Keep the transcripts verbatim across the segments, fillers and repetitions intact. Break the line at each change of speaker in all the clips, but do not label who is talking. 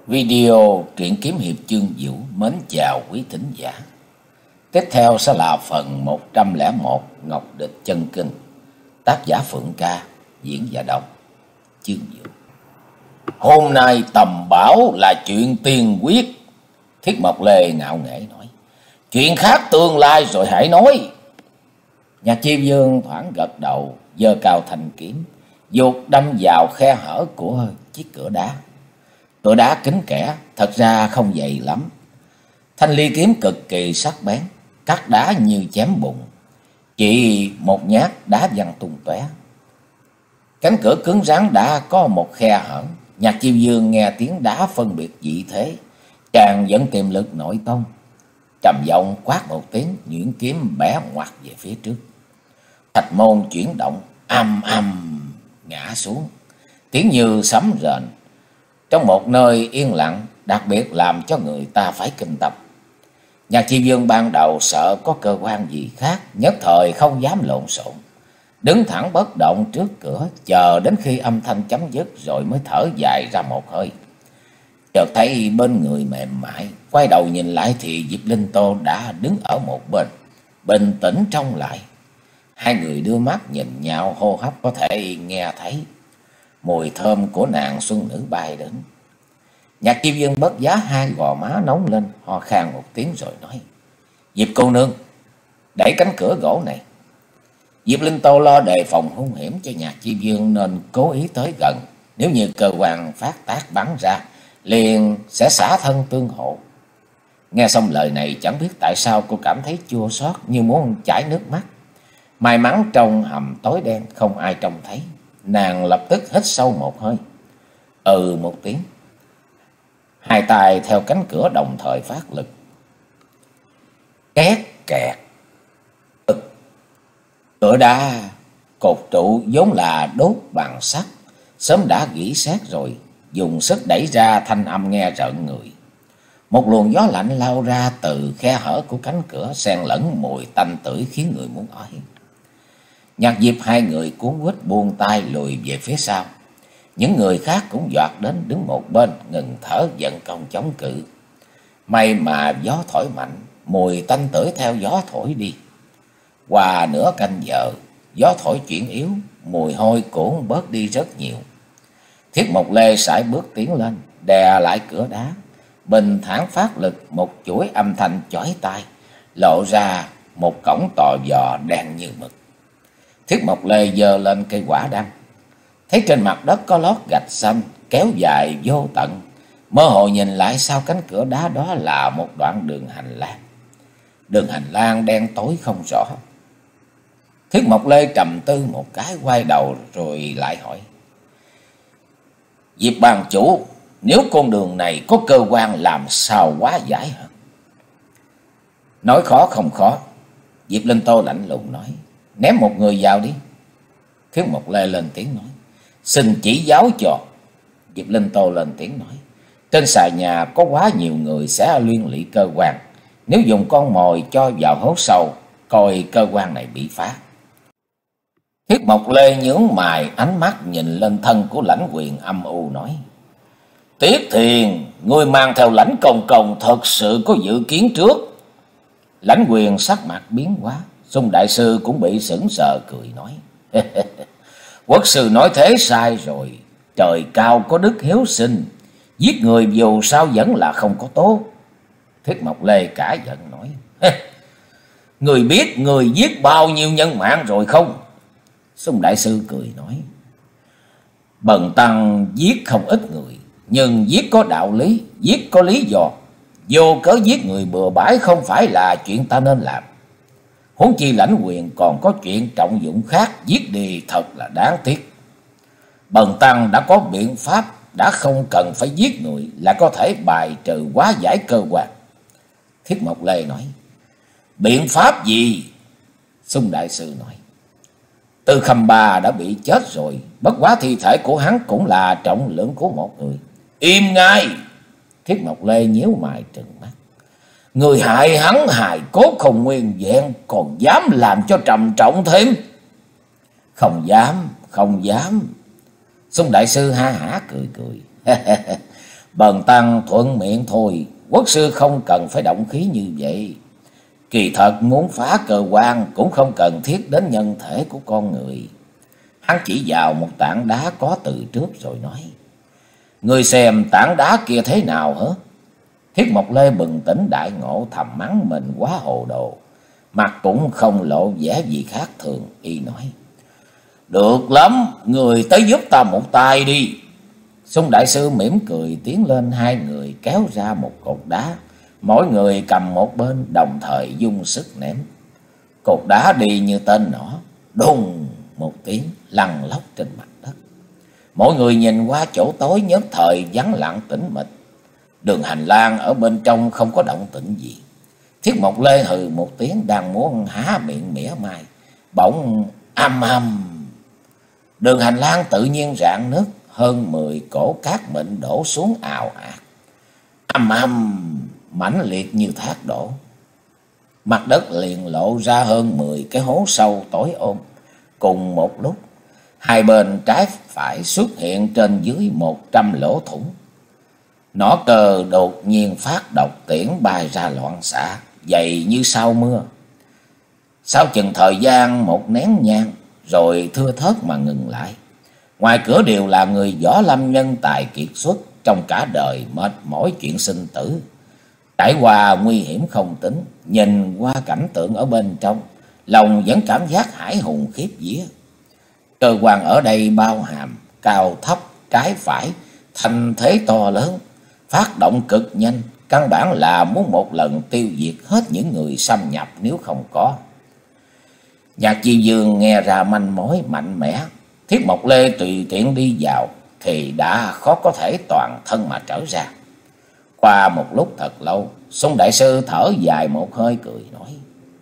Video truyện kiếm hiệp chương Vũ mến chào quý thính giả. Tiếp theo sẽ là phần một trăm lẻ một Ngọc Địch Chân Kinh. Tác giả Phượng Ca, diễn giả đọc chương Vũ. Hôm nay tầm bảo là chuyện tiên quyết. Thiết Mộc Lê ngạo nghễ nói. Chuyện khác tương lai rồi hãy nói. Nhạc Chi Vương thoảng gật đầu, giơ cao thanh kiếm, dục đâm vào khe hở của chiếc cửa đá. Cửa đá kín kẽ, thật ra không dày lắm. Thanh ly kiếm cực kỳ sắc bén, cắt đá như chém bụng. Chỉ một nhát đá văng tung tóe. Cánh cửa cứng rắn đã có một khe hở. Nhạc Chiêu Dương nghe tiếng đá phân biệt vị thế, chàng vẫn tiềm lực nội tông. Trầm giọng quát một tiếng, nhuyễn kiếm bẻ ngoặt về phía trước. Thạch môn chuyển động, âm âm ngã xuống, tiếng như sấm rền. Trong một nơi yên lặng, đặc biệt làm cho người ta phải kinh tâm. Nhạc Chi Vương ban đầu sợ có cơ quan gì khác, nhất thời không dám lộn xộn, đứng thẳng bất động trước cửa, chờ đến khi âm thanh chấm dứt rồi mới thở dài ra một hơi. Chợt thấy bên người mềm mại, quay đầu nhìn lại thì Diệp Linh Tô đã đứng ở một bên, bình tĩnh trông lại. Hai người đưa mắt nhìn nhau, hô hấp có thể nghe thấy. Mùi thơm của nàng xuân nữ bay đến. Nhạc Chi Vương bất giá hai gò má nóng lên, ho khan một tiếng rồi nói. Diệp cô nương, đẩy cánh cửa gỗ này. Diệp Linh Tô lo đề phòng hung hiểm cho Nhạc Chi Vương nên cố ý tới gần. Nếu như cơ quan phát tác bắn ra, liền sẽ xả thân tương hộ. Nghe xong lời này, chẳng biết tại sao cô cảm thấy chua xót như muốn chảy nước mắt. May mắn trong hầm tối đen không ai trông thấy. Nàng lập tức hít sâu một hơi, ừ một tiếng. Hai tay theo cánh cửa đồng thời phát lực. Két kẹt. Cửa đá cột trụ vốn là đốt bằng sắt, sớm đã gỉ sét rồi, dùng sức đẩy ra thanh âm nghe rợn người. Một luồng gió lạnh lao ra từ khe hở của cánh cửa, xen lẫn mùi tanh tưởi khiến người muốn ói. Nhạc Diệp hai người cuốn quýt buông tay lùi về phía sau. Những người khác cũng dọa đến đứng một bên, ngừng thở giận công chống cự. May mà gió thổi mạnh, mùi tanh tưởi theo gió thổi đi. Qua nửa canh giờ, gió thổi chuyển yếu, mùi hôi cũng bớt đi rất nhiều. Thiết Mộc Lê sải bước tiến lên, đè lại cửa đá, bình thản phát lực một chuỗi âm thanh chói tai, lộ ra một cổng tò vò đen như mực. Thiết Mộc Lê giơ lên cây quả đăng, thấy trên mặt đất có lót gạch xanh kéo dài vô tận. Mơ hồ nhìn lại sau cánh cửa đá đó là một đoạn đường hành lang. Đường hành lang đen tối không rõ. Thiết Mộc Lê trầm tư một cái, quay đầu rồi lại hỏi. Diệp bàn chủ, nếu con đường này có cơ quan làm sao hóa giải hả? Nói khó không khó. Diệp Linh Tô lạnh lùng nói. Ném một người vào đi. Thiết Mộc Lê lên tiếng nói. Xin chỉ giáo cho. Diệp Linh Tô lên tiếng nói. Trên xà nhà có quá nhiều người sẽ liên lụy cơ quan. Nếu dùng con mồi cho vào hố sâu, coi cơ quan này bị phá. Thiết Mộc Lê nhướng mày, ánh mắt nhìn lên thân của Lãnh Quyền âm u nói. Tiết Thiền, ngươi mang theo Lãnh Công Công thật sự có dự kiến trước. Lãnh Quyền sắc mặt biến hóa. Xung đại sư cũng bị sững sờ cười nói. Quốc sư nói thế sai rồi. Trời cao có đức hiếu sinh, giết người dù sao vẫn là không có tốt. Thiết Mộc Lê cả giận nói. Người biết người giết bao nhiêu nhân mạng rồi không? Xung đại sư cười nói. Bần tăng giết không ít người, nhưng giết có đạo lý, giết có lý do. Vô cớ giết người bừa bãi không phải là chuyện ta nên làm. Huống chi Lãnh Quyền còn có chuyện trọng dụng khác, giết đi thật là đáng tiếc. Bần tăng đã có biện pháp, đã không cần phải giết người là có thể bài trừ hóa giải cơ quan. Thiết Mộc Lê nói. Biện pháp gì? Xung đại sư nói. Tư Khâm Ba đã bị chết rồi, bất quá thi thể của hắn cũng là trọng lượng của một người. Im ngay! Thiết Mộc Lê nhíu mày trừng mắt. Người hại hắn hài cốt không nguyên vẹn, còn dám làm cho trầm trọng thêm? Không dám, không dám. Xung đại sư ha hả cười cười. Bần tăng thuận miệng thôi, quốc sư không cần phải động khí như vậy. Kỳ thật muốn phá cơ quan cũng không cần thiết đến nhân thể của con người. Hắn chỉ vào một tảng đá có từ trước rồi nói: Ngươi xem tảng đá kia thế nào hả? Thiết Mộc Lê bừng tỉnh đại ngộ, thầm mắng mình quá hồ đồ. Mặt cũng không lộ vẻ gì khác thường, y nói: Được lắm, người tới giúp ta một tay đi. Xung đại sư mỉm cười tiến lên, hai người kéo ra một cột đá, mỗi người cầm một bên, đồng thời dung sức ném. Cột đá đi như tên nỏ, đùng một tiếng lăn lóc trên mặt đất. Mỗi người nhìn qua chỗ tối, nhất thời vắng lặng tĩnh mịch. Đường hành lang ở bên trong không có động tĩnh gì. Thiết Mộc Lê hừ một tiếng, đang muốn há miệng mỉa mai, bỗng âm âm, đường hành lang tự nhiên rạn nứt, hơn mười cổ cát mịn đổ xuống ào ạt, âm âm mãnh liệt như thác đổ. Mặt đất liền lộ ra hơn mười cái hố sâu tối ôm. Cùng một lúc, hai bên trái phải xuất hiện trên dưới một trăm lỗ thủng. Nỏ cờ đột nhiên phát độc, tiễn bay ra loạn xạ, dày như sao mưa. Sau chừng thời gian một nén nhang, rồi thưa thớt mà ngừng lại. Ngoài cửa đều là người võ lâm nhân tài kiệt xuất, trong cả đời mệt mỏi chuyện sinh tử, trải qua nguy hiểm không tính. Nhìn qua cảnh tượng ở bên trong, lòng vẫn cảm giác hãi hùng khiếp vía. Cơ quan ở đây bao hàm cao thấp trái phải, thành thế to lớn, phát động cực nhanh, căn bản là muốn một lần tiêu diệt hết những người xâm nhập nếu không có. Nhạc Chi Dương nghe ra manh mối mạnh mẽ, Thiết Mộc Lê tùy tiện đi vào thì đã khó có thể toàn thân mà trở ra. Qua một lúc thật lâu, Xung đại sư thở dài một hơi cười nói: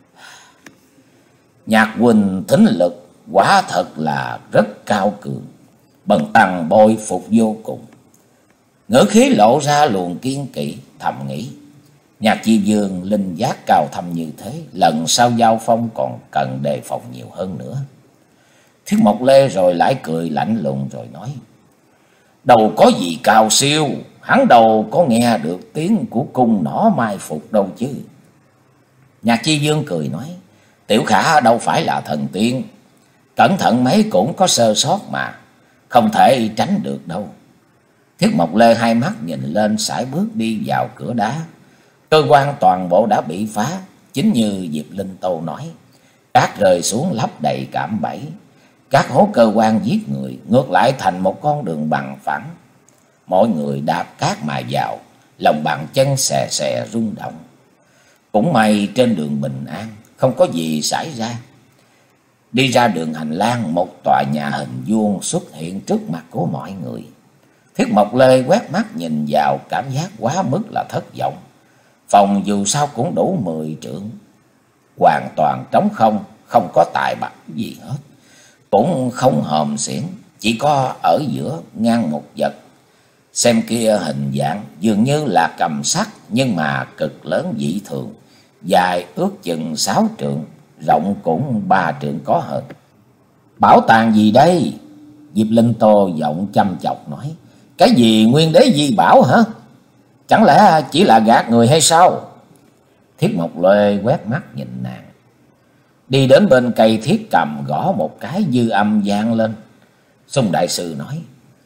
Nhạc huynh thính lực quả thật là rất cao cường, bần tăng bội phục vô cùng. Ngữ khí lộ ra luồng kiên kỵ, thầm nghĩ: Nhạc Chi Dương linh giác cao thâm như thế, lần sau giao phong còn cần đề phòng nhiều hơn nữa. Thiết Mộc Lê rồi lại cười lạnh lùng rồi nói: Đâu có gì cao siêu, hắn đâu có nghe được tiếng của cung nỏ mai phục đâu chứ. Nhạc Chi Dương cười nói: Tiểu Khả đâu phải là thần tiên, cẩn thận mấy cũng có sơ sót mà, không thể tránh được đâu. Thiết Mộc Lê hai mắt nhìn lên, sải bước đi vào cửa đá. Cơ quan toàn bộ đã bị phá, chính như Diệp Linh Tô nói, cát rơi xuống lấp đầy cạm bẫy. Các hố cơ quan giết người ngược lại thành một con đường bằng phẳng. Mọi người đạp cát mà vào, lòng bàn chân xè xè rung động. Cũng may trên đường bình an, không có gì xảy ra. Đi ra đường hành lang, một tòa nhà hình vuông xuất hiện trước mặt của mọi người. Thiết Mộc Lê quét mắt nhìn vào, cảm giác quá mức là thất vọng. Phòng dù sao cũng đủ mười trượng, hoàn toàn trống không, không có tài bạc gì hết, cũng không hòm xiển, chỉ có ở giữa ngang một vật. Xem kia hình dạng dường như là cầm sắt, nhưng mà cực lớn dị thường, dài ước chừng sáu trượng, rộng cũng ba trượng có hơn. Bảo tàng gì đây? Diệp Linh Tô giọng chăm chọc nói: Cái gì nguyên đế di bảo hả? Chẳng lẽ chỉ là gạt người hay sao? Thiết Mộc Lê quét mắt nhìn nàng, đi đến bên cây thiết cầm gõ một cái, dư âm vang lên. Xung đại sư nói: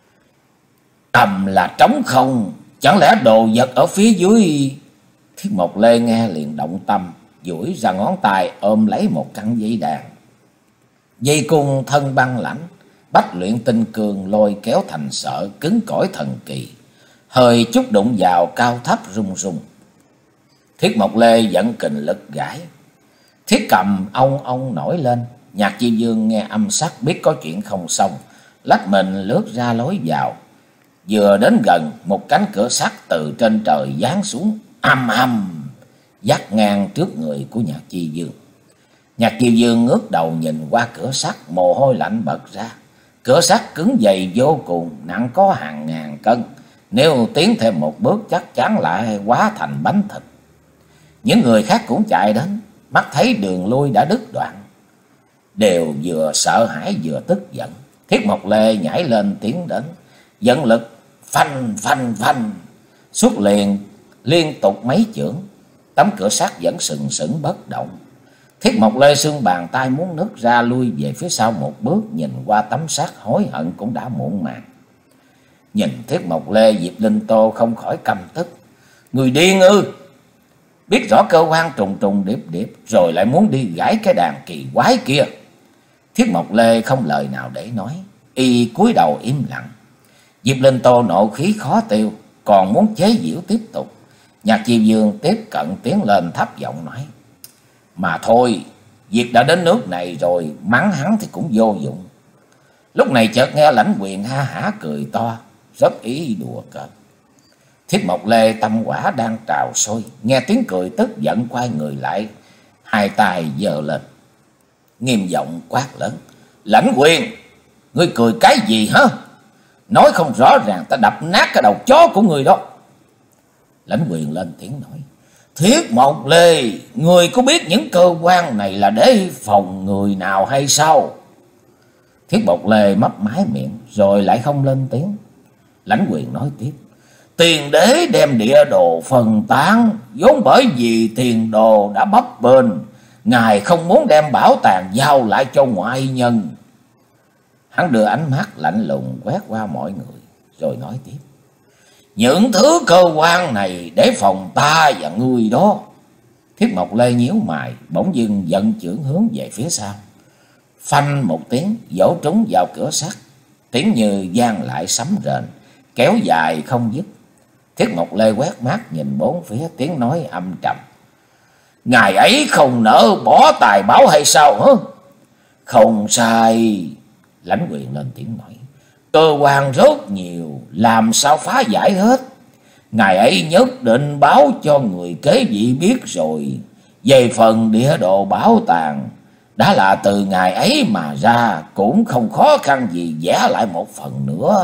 Cầm là trống không, chẳng lẽ đồ vật ở phía dưới? Thiết Mộc Lê nghe liền động tâm, duỗi ra ngón tay ôm lấy một căn dây đàn. Dây cung thân băng lãnh, bách luyện tinh cường, lôi kéo thành sợi, cứng cỏi thần kỳ, hơi chút đụng vào cao thấp rung rung. Thiết Mộc Lê dẫn kình lực gãi, thiết cầm ong ong nổi lên. Nhạc Chi Dương nghe âm sắc biết có chuyện không xong, lách mình lướt ra lối vào. Vừa đến gần, một cánh cửa sắt từ trên trời giáng xuống, âm âm dắt ngang trước người của Nhạc Chi Dương. Nhạc Chi Dương ngước đầu nhìn qua cửa sắt, mồ hôi lạnh bật ra. Cửa sắt cứng dày vô cùng, nặng có hàng ngàn cân, nếu tiến thêm một bước chắc chắn lại hóa thành bánh thịt. Những người khác cũng chạy đến, mắt thấy đường lui đã đứt đoạn, đều vừa sợ hãi vừa tức giận. Thiết Mộc Lê nhảy lên tiến đến, dẫn lực phanh phanh phanh, Xuất liền liên tục mấy chưởng, tấm cửa sắt vẫn sừng sững bất động. Thiết Mộc Lê xương bàn tay muốn nứt ra, lui về phía sau một bước, nhìn qua tấm sắt hối hận cũng đã muộn màng. Nhìn Thiết Mộc Lê, Diệp Linh Tô không khỏi căm tức. Người điên ư? Biết rõ cơ quan trùng trùng điệp điệp rồi lại muốn đi gãi cái đàn kỳ quái kia. Thiết Mộc Lê không lời nào để nói, y cúi đầu im lặng. Diệp Linh Tô nộ khí khó tiêu, còn muốn chế giễu tiếp tục. Nhạc Chi Dương tiếp cận tiến lên thấp giọng nói: Mà thôi, việc đã đến nước này rồi, mắng hắn thì cũng vô dụng. Lúc này chợt nghe Lãnh Quyền ha hả cười to, rất ý đùa cợt. Thiết Mộc Lê tâm quả đang trào sôi, nghe tiếng cười tức giận quay người lại, hai tay giơ lên, nghiêm giọng quát lớn: Lãnh Quyền, ngươi cười cái gì hả? Nói không rõ ràng ta đập nát cái đầu chó của người đó. Lãnh Quyền lên tiếng nói: Thiết Mộc Lê, người có biết những cơ quan này là để phòng người nào hay sao? Thiết Mộc Lê mấp máy miệng rồi lại không lên tiếng. Lãnh Quyền nói tiếp: Tiền đế đem địa đồ phân tán, vốn bởi vì tiền đồ đã bấp bênh, ngài không muốn đem bảo tàng giao lại cho ngoại nhân. Hắn đưa ánh mắt lạnh lùng quét qua mọi người rồi nói tiếp: Những thứ cơ quan này để phòng ta và ngươi đó. Thiết Mộc Lê nhíu mày, bỗng dưng giận chưởng hướng về phía sau. Phanh một tiếng, vỗ trúng vào cửa sắt, tiếng như vang lại sấm rền, kéo dài không dứt. Thiết Mộc Lê quét mắt nhìn bốn phía, tiếng nói âm trầm: Ngài ấy không nỡ bỏ tài bảo hay sao hả? Không sai. Lãnh Quyền lên tiếng nói: Cơ quan rất nhiều, làm sao phá giải hết. Ngài ấy nhất định báo cho người kế vị biết rồi. Về phần địa đồ bảo tàng, đã là từ ngài ấy mà ra, cũng không khó khăn gì vẽ lại một phần nữa.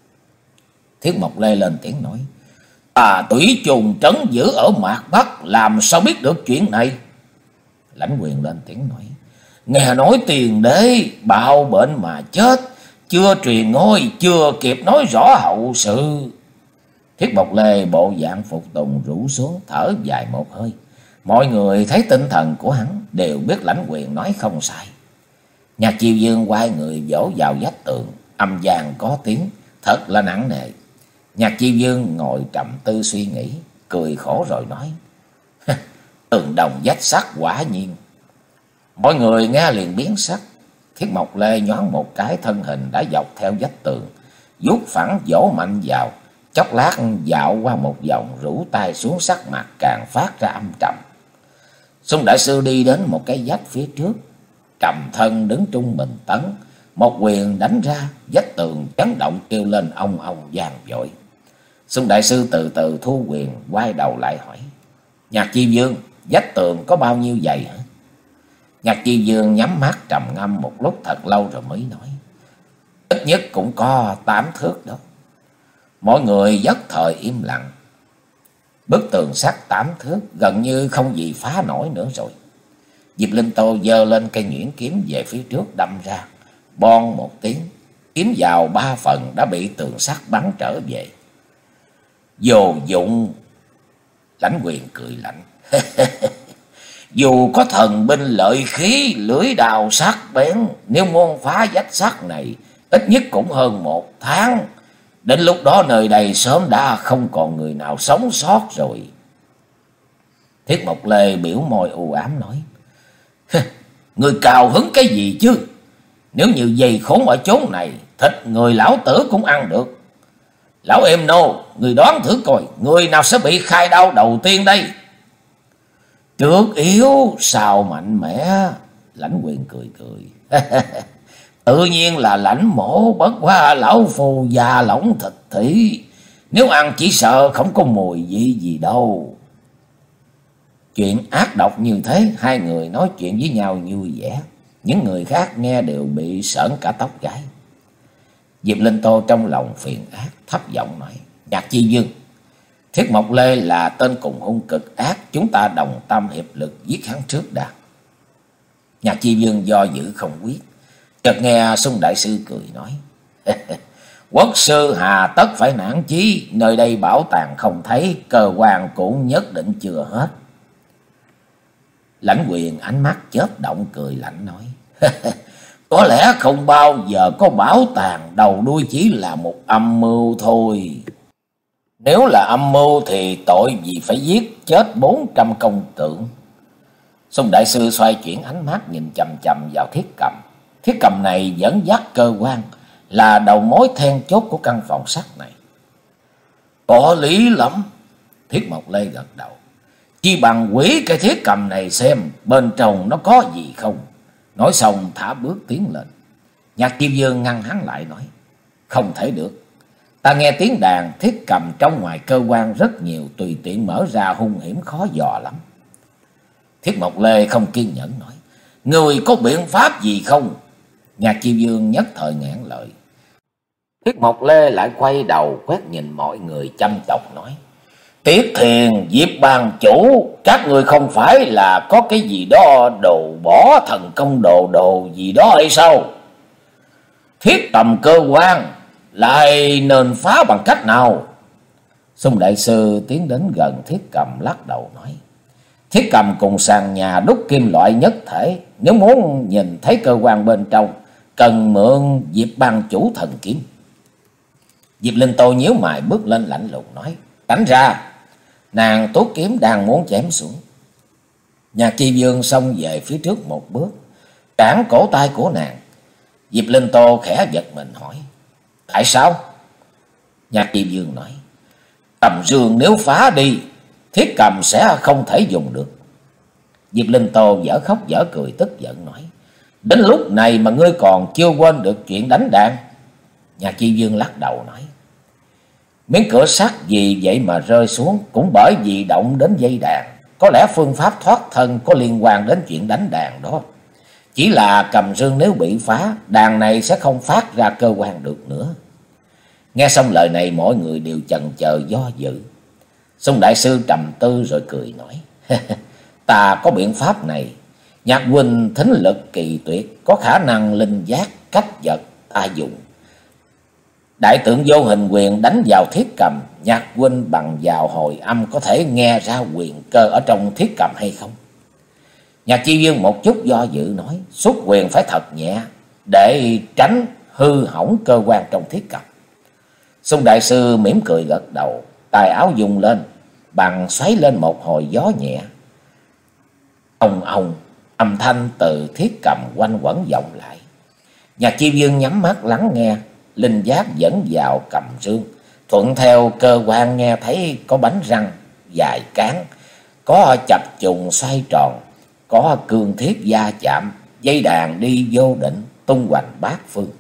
Thiết Mộc Lê lên tiếng nói: Ta Tủy Trùng trấn giữ ở Mạc Bắc, làm sao biết được chuyện này? Lãnh Quyền lên tiếng nói: Nghe nói tiền đế bạo bệnh mà chết, chưa truyền ngôi, chưa kịp nói rõ hậu sự. Thiết Mộc Lê bộ dạng phục tùng rũ xuống, thở dài một hơi. Mọi người thấy tinh thần của hắn đều biết Lãnh Quyền nói không sai. Nhạc Chiêu Dương quay người vỗ vào vách tường, âm vang có tiếng, thật là nặng nề. Nhạc Chiêu Dương ngồi trầm tư suy nghĩ, cười khổ rồi nói: Tường đồng vách sắt quả nhiên. Mọi người nghe liền biến sắc. Thiết Mộc Lê nhoáng một cái, thân hình đã dọc theo vách tường, vuốt phẳng vỗ mạnh vào, chốc lát dạo qua một vòng, rũ tay xuống, sắc mặt càng phát ra âm trầm. Xung đại sư đi đến một cái vách phía trước, trầm thân đứng trung bình tấn, một quyền đánh ra, vách tường chấn động kêu lên ong ong vang dội. Xung đại sư từ từ thu quyền, quay đầu lại hỏi: Nhạc Chi Dương, vách tường có bao nhiêu dày hả? Nhạc Chi Dương nhắm mắt trầm ngâm một lúc thật lâu rồi mới nói: Ít nhất cũng có tám thước đó. Mọi người nhất thời im lặng. Bức tường sắt tám thước gần như không gì phá nổi nữa rồi. Diệp Linh Tô giơ lên cây nhuyễn kiếm về phía trước đâm ra, bon một tiếng, kiếm vào ba phần đã bị tường sắt bắn trở về. Vô dụng. Lãnh Quyền cười lạnh: Dù có thần binh lợi khí, lưỡi đào sắc bén, nếu muốn phá vách sắt này, ít nhất cũng hơn một tháng. Đến lúc đó nơi đây sớm đã không còn người nào sống sót rồi. Thiết Mộc Lê biểu môi u ám nói: Người cào hứng cái gì chứ? Nếu như dày khốn ở chốn này, thịt người lão tử cũng ăn được. Lão em nô, người đoán thử coi, người nào sẽ bị khai đau đầu tiên đây? Trước yếu sao mạnh mẽ. Lãnh Quyền cười cười: Tự nhiên là Lãnh mổ, bất quá lão phù già lỏng thịt thỉ, nếu ăn chỉ sợ không có mùi vị gì đâu. Chuyện ác độc như thế, hai người nói chuyện với nhau vui vẻ. Những người khác nghe đều bị sởn cả tóc gáy. Diệp Linh Tô trong lòng phiền ác, thấp giọng nói: Nhạc Chi Dương, Thiết Mộc Lê là tên cùng hung cực ác, chúng ta đồng tâm hiệp lực giết hắn trước đã. Nhạc Chi Dương do dự không quyết. Chợt nghe Xung đại sư cười nói: Quốc sư hà tất phải nản chí, nơi đây bảo tàng không thấy, cơ quan cũng nhất định chưa hết. Lãnh Quyền ánh mắt chớp động cười lạnh nói: Có lẽ không bao giờ có bảo tàng, đầu đuôi chỉ là một âm mưu thôi. Nếu là âm mưu thì tội gì phải giết chết bốn trăm công tượng. Sung đại sư xoay chuyển ánh mắt nhìn chằm chằm vào Thiết Cầm. Thiết Cầm này dẫn dắt cơ quan, là đầu mối then chốt của căn phòng sắt này. Có lý lắm. Thiết Mộc Lê gật đầu. Chi bằng quỷ cái Thiết Cầm này xem bên trong nó có gì không. Nói xong thả bước tiến lên. Nhạc Kim Dương ngăn hắn lại nói: Không thể được. Ta nghe tiếng đàn Thiết Cầm trong ngoài cơ quan rất nhiều, tùy tiện mở ra hung hiểm khó dò lắm. Thiết Mộc Lê không kiên nhẫn nói: Người có biện pháp gì không? Nhạc Kim Dương nhất thời ngạn lời. Thiết Mộc Lê lại quay đầu quét nhìn mọi người chăm chọc nói: Tiết Thiền, Diệp Bàn chủ, các người không phải là có cái gì đó đồ bỏ thần công đồ đồ gì đó hay sao? Thiết tầm cơ quan lại nên phá bằng cách nào? Sung đại sư tiến đến gần Thiết Cầm lắc đầu nói: Thiết Cầm cùng sàn nhà đúc kim loại nhất thể, nếu muốn nhìn thấy cơ quan bên trong, cần mượn Diệp Bàn chủ thần kiếm. Diệp Linh Tô nhíu mày bước lên lạnh lùng nói: Tránh ra! Nàng tuốt kiếm đang muốn chém xuống. Nhạc Chi Dương xông về phía trước một bước, cản cổ tay của nàng. Diệp Linh Tô khẽ giật mình hỏi: Tại sao? Nhạc Chi Dương nói: Tầm dương nếu phá đi, Thiết Cầm sẽ không thể dùng được. Diệp Linh Tô dở khóc dở cười tức giận nói: Đến lúc này mà ngươi còn chưa quên được chuyện đánh đàn? Nhạc Chi Dương lắc đầu nói: Miếng cửa sắt gì vậy mà rơi xuống, cũng bởi vì động đến dây đàn. Có lẽ phương pháp thoát thân có liên quan đến chuyện đánh đàn đó. Chỉ là cầm dương nếu bị phá, đàn này sẽ không phát ra cơ quan được nữa. Nghe xong lời này mọi người đều chần chờ do dự. Sung đại sư trầm tư rồi cười nói: Ta có biện pháp này. Nhạc huynh thính lực kỳ tuyệt, có khả năng linh giác cách vật ta dùng. Đại tượng vô hình quyền đánh vào Thiết Cầm, Nhạc huynh bằng vào hồi âm có thể nghe ra quyền cơ ở trong Thiết Cầm hay không? Nhạc Chi Dương một chút do dự nói: Xuất quyền phải thật nhẹ, để tránh hư hỏng cơ quan trong Thiết Cầm. Sung đại sư mỉm cười gật đầu, tài áo dùng lên, bằng xoáy lên một hồi gió nhẹ. Ông ông, âm thanh từ Thiết Cầm quanh quẩn vọng lại. Nhạc Chi Dương nhắm mắt lắng nghe, linh giác dẫn vào cầm dương, thuận theo cơ quan nghe thấy có bánh răng dài cán, có chập trùng xoay tròn, có cương thiết va chạm, dây đàn đi vô định, tung hoành bát phương.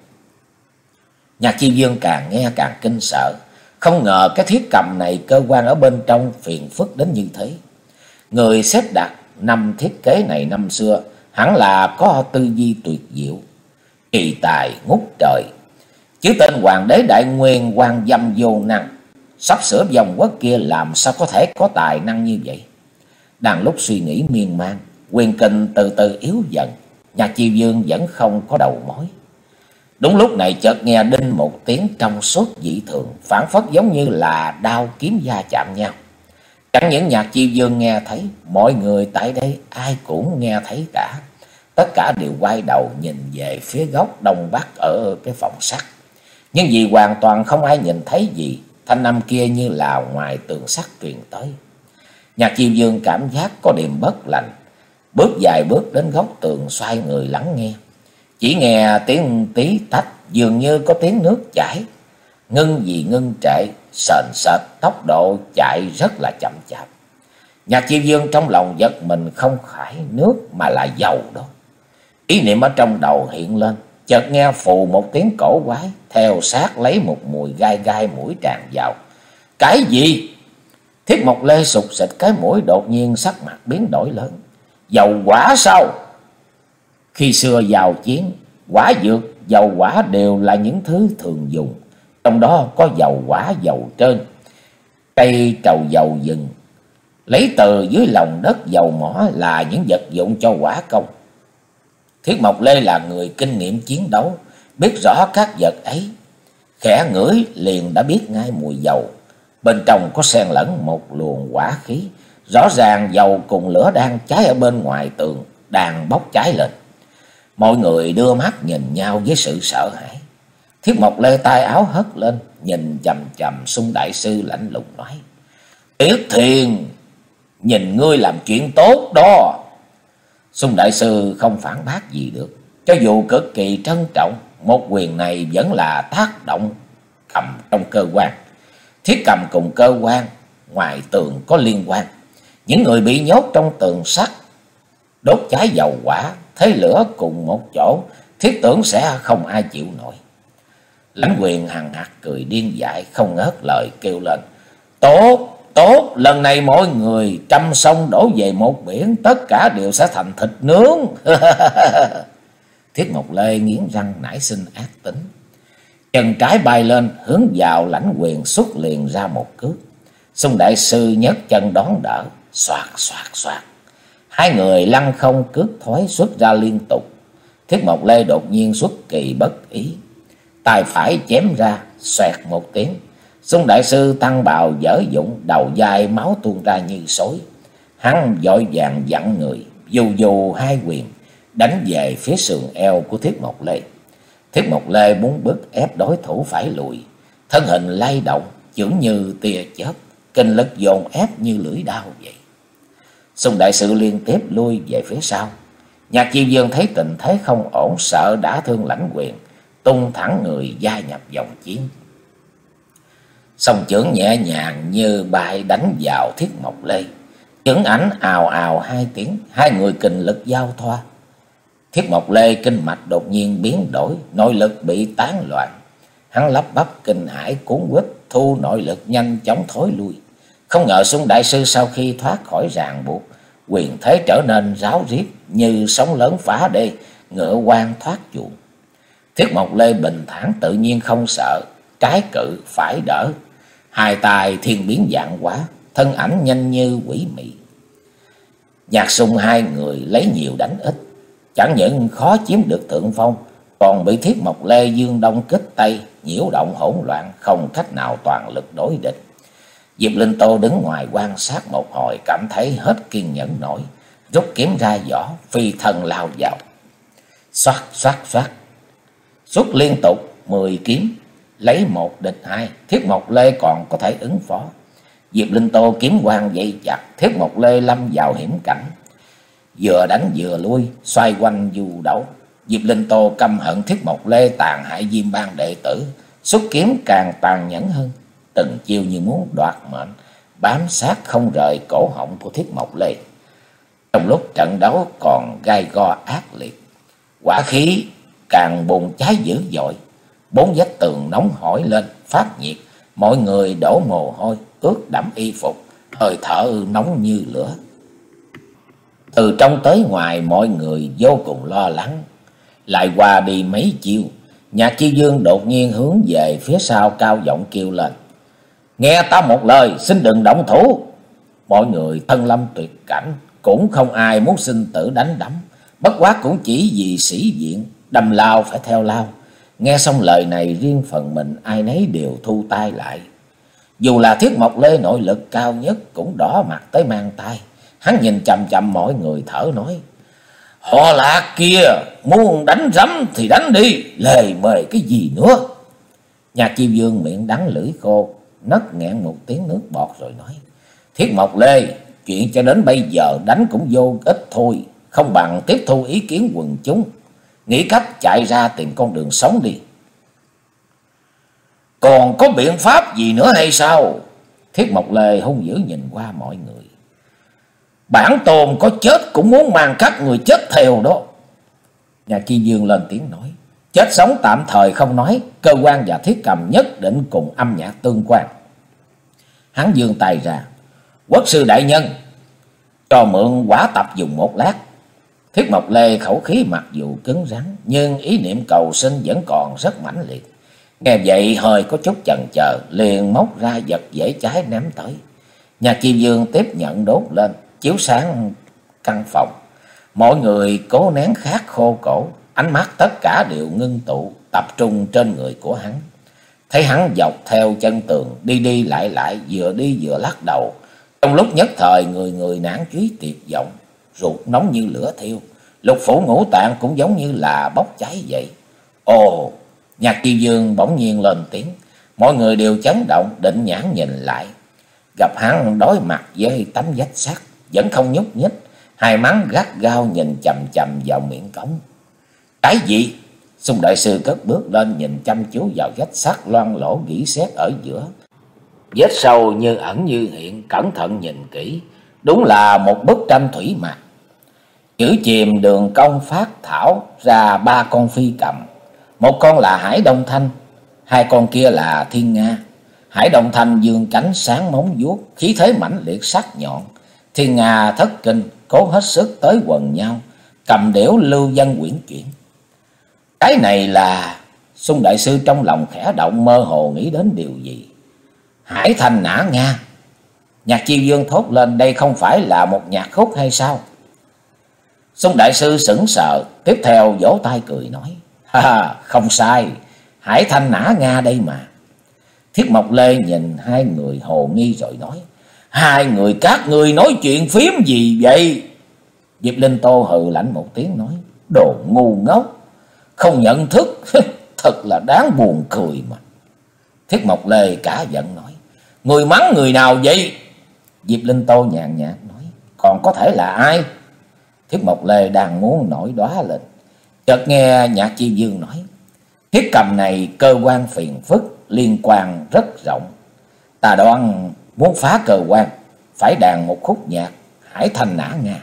Nhạc Chi Dương càng nghe càng kinh sợ, không ngờ cái Thiết Cầm này cơ quan ở bên trong phiền phức đến như thế. Người xếp đặt năm thiết kế này năm xưa hẳn là có tư duy tuyệt diệu, kỳ tài ngút trời. Chứ tên hoàng đế Đại Nguyên quan dâm vô năng, sắp sửa vòng quốc kia làm sao có thể có tài năng như vậy? Đang lúc suy nghĩ miên man, quyền kình từ từ yếu dần, Nhạc Chi Dương vẫn không có đầu mối. Đúng lúc này chợt nghe đinh một tiếng trong suốt dị thường, phảng phất giống như là đao kiếm va chạm nhau. Chẳng những Nhạc Chi Dương nghe thấy, mọi người tại đây ai cũng nghe thấy cả. Tất cả đều quay đầu nhìn về phía góc đông bắc ở cái phòng sắt. Nhưng vì hoàn toàn không ai nhìn thấy gì, thanh âm kia như là ngoài tường sắt truyền tới. Nhạc Chi Dương cảm giác có điểm bất lành, bước vài bước đến góc tường xoay người lắng nghe. Chỉ nghe tiếng tí tách, dường như có tiếng nước chảy, ngưng gì ngưng trệ, sền sệt, tốc độ chạy rất là chậm chạp. Nhạc Chi Dương trong lòng giật mình, không phải nước mà là dầu đó. Ý niệm ở trong đầu hiện lên, chợt nghe phù một tiếng cổ quái, theo sát lấy một mùi gai gai mũi tràn vào. Cái gì? Thiết Mộc Lê sụt sịt cái mũi, đột nhiên sắc mặt biến đổi lớn. Dầu hỏa sao? Khi xưa vào chiến, hỏa dược, dầu hỏa đều là những thứ thường dùng. Trong đó có dầu hỏa, dầu trơn, cây trầu dầu rừng. Lấy từ dưới lòng đất dầu mỏ là những vật dụng cho hỏa công. Thiết Mộc Lê là người kinh nghiệm chiến đấu, biết rõ các vật ấy. khẽ ngửi liền đã biết ngay mùi dầu. Bên trong có xen lẫn một luồng hỏa khí, rõ ràng dầu cùng lửa đang cháy ở bên ngoài tường đang bốc cháy lên. Mọi người đưa mắt nhìn nhau với sự sợ hãi. Thiết Mộc Lê tay áo hất lên, nhìn chằm chằm Xung đại sư lạnh lùng nói: Tiết Thiền, nhìn ngươi làm chuyện tốt đó. Xung đại sư không phản bác gì được, cho dù cực kỳ trân trọng, một quyền này vẫn là tác động cầm trong cơ quan. Thiết cầm cùng cơ quan ngoài tường có liên quan. Những người bị nhốt trong tường sắt đốt cháy dầu hỏa, thấy lửa cùng một chỗ, thiết tưởng sẽ không ai chịu nổi. Lãnh Quyền hằng hặc cười điên dại, không ngớt lời kêu lên: Tốt, tốt, lần này mọi người trăm sông đổ về một biển, tất cả đều sẽ thành thịt nướng. Thiết Mộc Lê nghiến răng nảy sinh ác tính. Chân trái bay lên hướng vào Lãnh Quyền xuất liền ra một cước. Xung đại sư nhấc chân đón đỡ, xoạt xoạt xoạt. Hai người lăn không cước thói xuất ra liên tục. Thiết Mộc Lê đột nhiên xuất kỳ bất ý, tay phải chém ra, xoẹt một tiếng. Xung đại sư tăng bào dở dụng, đầu vai máu tuôn ra như sói. Hắn vội vàng dặn người, dù dù hai quyền đánh về phía sườn eo của Thiết Mộc Lê. Thiết Mộc Lê muốn bức ép đối thủ phải lùi, thân hình lay động, chưởng như tia chớp, kinh lực dồn ép như lưỡi đao vậy. Xung đại sư liên tiếp lui về phía sau. Nhạc Chi Dương thấy tình thế không ổn, sợ đã thương Lãnh Quyền, tung thẳng người gia nhập vòng chiến. Song chưởng nhẹ nhàng như bay đánh vào Thiết Mộc Lê. Chưởng ảnh ào ào hai tiếng, hai người kình lực giao thoa. Thiết Mộc Lê kinh mạch đột nhiên biến đổi, nội lực bị tán loạn. Hắn lắp bắp kinh hãi cuốn quýt, thu nội lực nhanh chóng thối lui. Không ngờ Xung đại sư sau khi thoát khỏi ràng buộc, quyền thế trở nên ráo riết như sóng lớn phá đê, ngựa quan thoát chuồng. Thiết Mộc Lê bình thản tự nhiên không sợ, trái cự phải đỡ, hai tay thiên biến vạn hóa, thân ảnh nhanh như quỷ mị. Nhạc Xung hai người lấy nhiều đánh ít, chẳng những khó chiếm được thượng phong, còn bị Thiết Mộc Lê dương đông kích tây, nhiễu động hỗn loạn, không cách nào toàn lực đối địch. Diệp Linh Tô đứng ngoài quan sát một hồi, cảm thấy hết kiên nhẫn nổi, rút kiếm ra vỏ, phi thân lao vào. Xoát xoát xoát, xuất liên tục mười kiếm, lấy một địch hai. Thiết Mộc Lê còn có thể ứng phó. Diệp Linh Tô kiếm quang dây chặt, Thiết Mộc Lê lâm vào hiểm cảnh, vừa đánh vừa lui, xoay quanh du đấu. Diệp Linh Tô căm hận Thiết Mộc Lê tàn hại Diêm Bang đệ tử, xuất kiếm càng tàn nhẫn hơn, từng chiêu như muốn đoạt mệnh, bám sát không rời cổ họng của Thiết Mộc Lê. Trong lúc trận đấu còn gai go ác liệt, hỏa khí càng bùng cháy dữ dội. Bốn vách tường nóng hổi lên, phát nhiệt, mọi người đổ mồ hôi, ướt đẫm y phục, hơi thở nóng như lửa. Từ trong tới ngoài mọi người vô cùng lo lắng. Lại qua đi mấy chiêu, Nhạc Chi Dương đột nhiên hướng về phía sau cao giọng kêu lên: Nghe ta một lời, xin đừng động thủ. Mọi người thân lâm tuyệt cảnh, cũng không ai muốn sinh tử đánh đấm, bất quá cũng chỉ vì sĩ diện, đâm lao phải theo lao. Nghe xong lời này, riêng phần mình ai nấy đều thu tay lại. Dù là Thiết Mộc Lê nội lực cao nhất cũng đỏ mặt tới mang tay. Hắn nhìn chằm chằm mọi người thở nói: Họ Lạc kia, muốn đánh rắm thì đánh đi, lề mề cái gì nữa. Nhạc Chi Dương miệng đắng lưỡi khô, nấc nghẹn một tiếng nước bọt rồi nói: Thiết Mộc Lê, chuyện cho đến bây giờ đánh cũng vô ích thôi, không bằng tiếp thu ý kiến quần chúng, nghĩ cách chạy ra tìm con đường sống đi. Còn có biện pháp gì nữa hay sao? Thiết Mộc Lê hung dữ nhìn qua mọi người: Bản Tôn có chết cũng muốn mang các người chết theo đó. Nhà Chi Dương lên tiếng nói: Chết sống tạm thời không nói, cơ quan và Thiết Cầm nhất định cùng âm nhạc tương quan. Hắn giương tay ra: Quốc sư đại nhân, cho mượn quả tập dùng một lát. Thiết Mộc Lê khẩu khí mặc dù cứng rắn, nhưng ý niệm cầu sinh vẫn còn rất mãnh liệt. Nghe vậy hơi có chút chần chờ, liền móc ra vật dễ cháy ném tới. Nhà Chi Dương tiếp nhận đốt lên, chiếu sáng căn phòng. Mọi người cố nén khát khô cổ, ánh mắt tất cả đều ngưng tụ tập trung trên người của hắn. Thấy hắn dọc theo chân tường đi đi lại lại, vừa đi vừa lắc đầu. Trong lúc nhất thời người người nản chí tuyệt vọng, ruột nóng như lửa thiêu, lục phủ ngũ tạng cũng giống như là bốc cháy vậy. Ồ! Nhạc Chi Dương bỗng nhiên lên tiếng. Mọi người đều chấn động, định nhãn nhìn lại. Gặp hắn đối mặt với tấm vách sắt, vẫn không nhúc nhích, hai má gắt gao nhìn chằm chằm vào miệng cống. Cái gì? Xung đại sư cất bước lên, nhìn chăm chú vào vách sắt loang lỗ gỉ sét ở giữa. Vết sâu như ẩn như hiện, cẩn thận nhìn kỹ, đúng là một bức tranh thủy mặc. Chữ chìm đường cong phát thảo ra ba con phi cầm. Một con là Hải Đông Thanh, hai con kia là Thiên Nga. Hải Đông Thanh dương cánh sáng móng vuốt, khí thế mãnh liệt sắc nhọn. Thiên Nga thất kinh, cố hết sức tới quần nhau, cầm đểu lưu văn quyển chuyển. Cái này là... Xung đại sư trong lòng khẽ động, mơ hồ nghĩ đến điều gì. Hải Thanh Nã Nga. Nhạc Chi Dương thốt lên, đây không phải là một nhạc khúc hay sao? Xung đại sư sững sờ, tiếp theo vỗ tay cười nói. Ha, không sai, Hải Thanh Nã Nga đây mà. Thiết Mộc Lê nhìn hai người hồ nghi rồi nói. Hai người các ngươi nói chuyện phiếm gì vậy? Diệp Linh Tô hừ lạnh một tiếng nói. Đồ ngu ngốc, không nhận thức, thật là đáng buồn cười mà. Thiết Mộc Lê cả giận nói. Người mắng người nào vậy? Diệp Linh Tô nhàn nhạt nói. Còn có thể là ai? Thiết Mộc Lê đang muốn nổi đóa lên, chợt nghe Nhạc Chi Dương nói. Thiết cầm này cơ quan phiền phức, liên quan rất rộng. Ta đoán muốn phá cơ quan, phải đàn một khúc nhạc Hải Thanh Nã Nga.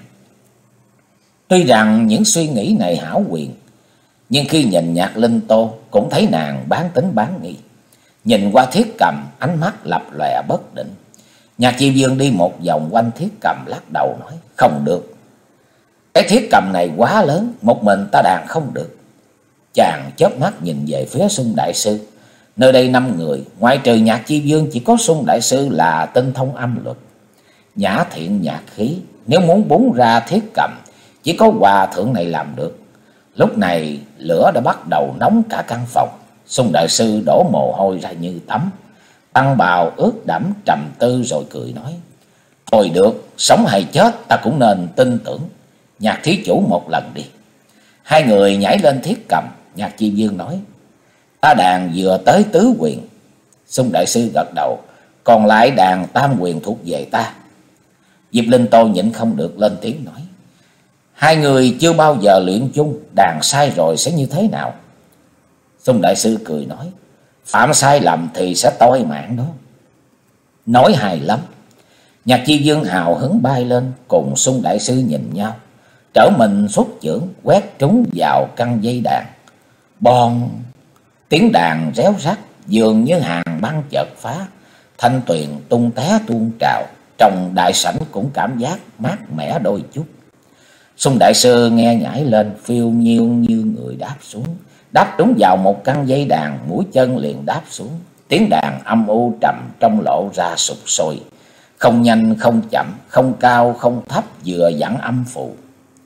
Tuy rằng những suy nghĩ này hão quyền, nhưng khi nhìn Nhạc Linh Tô cũng thấy nàng bán tính bán nghi. Nhìn qua thiết cầm, ánh mắt lập lòe bất định. Nhạc Chi Dương đi một vòng quanh thiết cầm, lắc đầu nói. Không được, cái thiết cầm này quá lớn, một mình ta đàn không được. Chàng chớp mắt nhìn về phía Xung đại sư. Nơi đây năm người, ngoại trừ Nhạc Chi Dương, chỉ có Xung đại sư là tinh thông âm luật, nhã thiện nhạc khí. Nếu muốn búng ra thiết cầm, chỉ có hòa thượng này làm được. Lúc này lửa đã bắt đầu nóng cả căn phòng. Xung đại sư đổ mồ hôi ra như tắm, tăng bào ướt đẫm, trầm tư rồi cười nói. Thôi được, sống hay chết ta cũng nên tin tưởng Nhạc thí chủ một lần đi. Hai người nhảy lên thiết cầm. Nhạc Chi Dương nói. Ta đàn vừa tới tứ quyền. Xung đại sư gật đầu. Còn lại đàn tam quyền thuộc về ta. Diệp Linh Tô nhịn không được lên tiếng nói. Hai người chưa bao giờ luyện chung, đàn sai rồi sẽ như thế nào? Xung đại sư cười nói. Phạm sai lầm thì sẽ toi mạng đó. Nói hay lắm. Nhạc Chi Dương hào hứng bay lên, cùng Xung đại sư nhìn nhau, trở mình xuất chưởng quét trúng vào căn dây đàn. Bon! Tiếng đàn réo rắt, dường như hàng băng chợt phá, thanh tuyền tung té tuôn trào. Trong đại sảnh cũng cảm giác mát mẻ đôi chút. Xung đại sư nghe nhảy lên, phiêu nhiêu như người đáp xuống. Đáp trúng vào một căn dây đàn, mũi chân liền đáp xuống. Tiếng đàn âm u trầm trong lộ ra sụp sôi, không nhanh không chậm, không cao không thấp, vừa vặn âm phụ.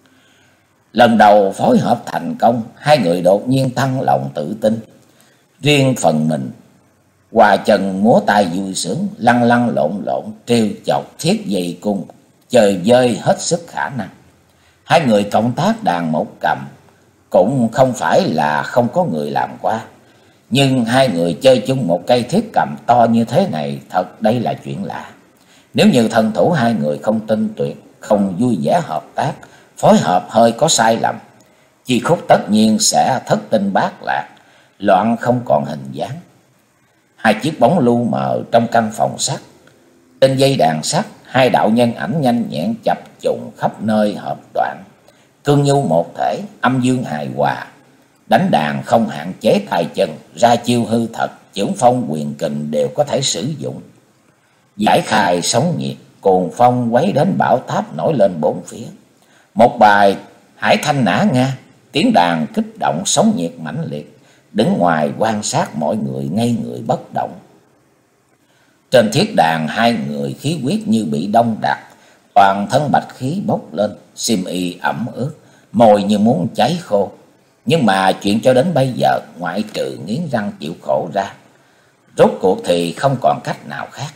Lần đầu phối hợp thành công, hai người đột nhiên tăng lòng tự tin. Riêng phần mình, hòa chân múa tay vui sướng, lăn lăn lộn lộn, trêu chọc thiết dây cung, chơi vơi hết sức khả năng. Hai người cộng tác đàn một cầm, cũng không phải là không có người làm qua. Nhưng hai người chơi chung một cây thiết cầm to như thế này, thật đây là chuyện lạ. Nếu như thân thủ hai người không tinh tuyệt, không vui vẻ hợp tác, phối hợp hơi có sai lầm, chi khúc tất nhiên sẽ thất tinh bát lạc, loạn không còn hình dáng. Hai chiếc bóng lu mờ trong căn phòng sắt, trên dây đàn sắt, hai đạo nhân ảnh nhanh nhẹn chập trùng khắp nơi hợp đoạn, cương nhu một thể, âm dương hài hòa. Đánh đàn không hạn chế tay chân, ra chiêu hư thật, chưởng phong quyền kình đều có thể sử dụng. Giải khai sóng nhiệt, cuồng phong quấy đến bão táp nổi lên bốn phía. Một bài Hải Thanh Nã Nga, tiếng đàn kích động sóng nhiệt mãnh liệt. Đứng ngoài quan sát mọi người ngây người bất động. Trên thiết đàn hai người khí huyết như bị đông đặc, toàn thân bạch khí bốc lên, xiêm y ẩm ướt, môi như muốn cháy khô. Nhưng mà chuyện cho đến bây giờ, ngoại trừ nghiến răng chịu khổ ra, rốt cuộc thì không còn cách nào khác.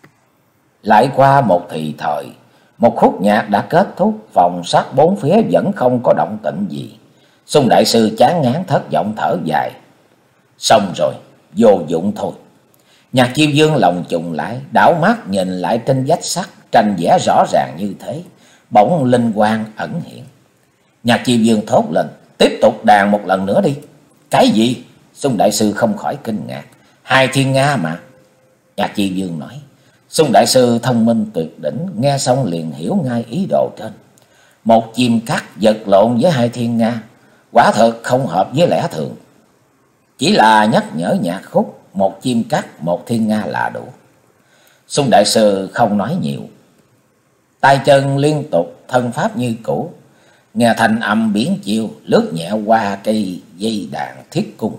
Lại qua một thì thời, một khúc nhạc đã kết thúc, phòng sát bốn phía vẫn không có động tĩnh gì. Xung đại sư chán ngán thất vọng thở dài. Xong rồi, vô dụng thôi. Nhạc Chiêu Dương lòng trùng lại, đảo mắt nhìn lại trên vách sắt, tranh vẽ rõ ràng như thế, bỗng linh quang ẩn hiện. Nhạc Chiêu Dương thốt lên, tiếp tục đàn một lần nữa đi. Cái gì? Xung đại sư không khỏi kinh ngạc. Hai thiên nga mà. Nhạc Chiêu Dương nói. Xung đại sư thông minh tuyệt đỉnh, nghe xong liền hiểu ngay ý đồ trên. Một chim cắt vật lộn với hai thiên nga, quả thật không hợp với lẽ thường. Chỉ là nhắc nhở nhạc khúc, một chim cắt, một thiên nga là đủ. Xung đại sư không nói nhiều, tay chân liên tục, thân pháp như cũ, nghe thanh âm biến chiều lướt nhẹ qua cây dây đàn thiết cung.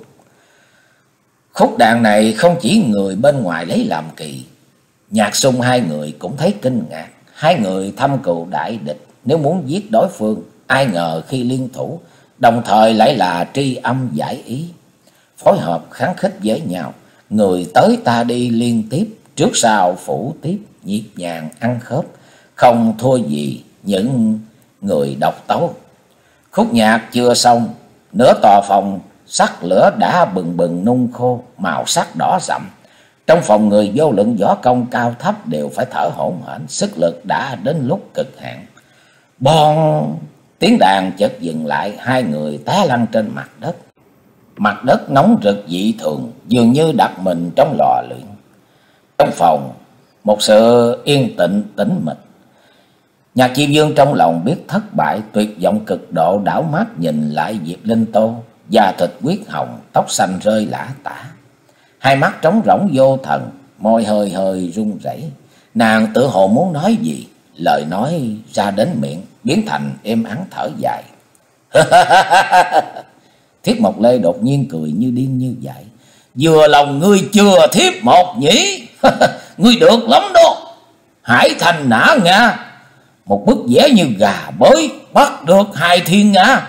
Khúc đàn này không chỉ người bên ngoài lấy làm kỳ, Nhạc Xung hai người cũng thấy kinh ngạc. Hai người thâm cừu đại địch, nếu muốn giết đối phương, ai ngờ khi liên thủ, đồng thời lại là tri âm giải ý, phối hợp kháng khích với nhau, người tới ta đi liên tiếp, trước sau phủ tiếp, nhịp nhàng ăn khớp, không thua gì những người độc tấu. Khúc nhạc chưa xong, nửa tòa phòng sắc lửa đã bừng bừng nung khô, màu sắc đỏ sậm. Trong phòng người vô luận võ công cao thấp đều phải thở hổn hển, sức lực đã đến lúc cực hạn. Bon, tiếng đàn chợt dừng lại, hai người té lăn trên mặt đất. Mặt đất nóng rực dị thường, dường như đặt mình trong lò luyện. Trong phòng, một sự yên tĩnh tĩnh mịch. Nhạc Chiêu Dương trong lòng biết thất bại, tuyệt vọng cực độ, đảo mắt nhìn lại Diệp Linh Tô, da thịt huyết hồng, tóc xanh rơi lả tả, hai mắt trống rỗng vô thần, môi hơi hơi run rẩy. Nàng tự hồ muốn nói gì, lời nói ra đến miệng biến thành êm ắng thở dài. Thiết Mộc Lê đột nhiên cười như điên như dại. Vừa lòng ngươi chưa Thiếp Mộc nhỉ? Ngươi được lắm đó. Hải Thành nã nga, một bức vẽ như gà bới bắt được hai thiên nga.